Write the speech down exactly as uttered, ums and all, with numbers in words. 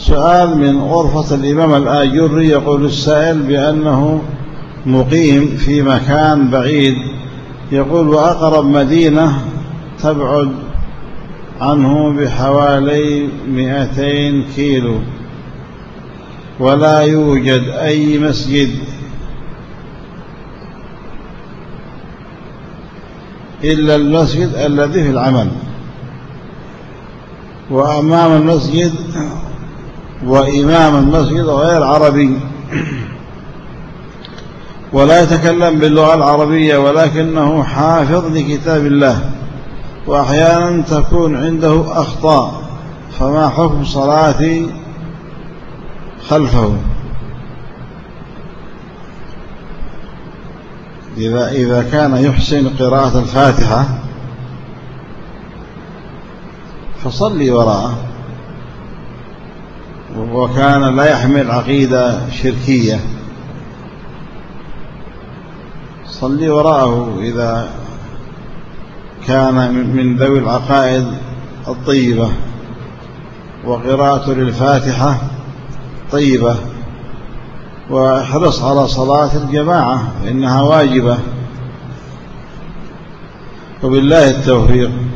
سؤال من غرفة الإمام الآجري. يقول السائل بأنه مقيم في مكان بعيد، يقول وأقرب مدينة تبعد عنه بحوالي مئتين كيلو، ولا يوجد أي مسجد إلا المسجد الذي في العمل، وأمام المسجد وإمام المسجد غير عربي، ولا يتكلم باللغة العربية، ولكنه حافظ لكتاب الله، وأحيانا تكون عنده أخطاء، فما حكم صلاتي خلفه؟ إذا إذا كان يحسن قراءة الفاتحة فصلي وراءه، وكان لا يحمل عقيدة شركية، صلي وراءه إذا كان من ذوي العقائد الطيبة، وقراءة للفاتحة طيبة، واحرص على صلاة الجماعة إنها واجبة، وبالله التوفيق.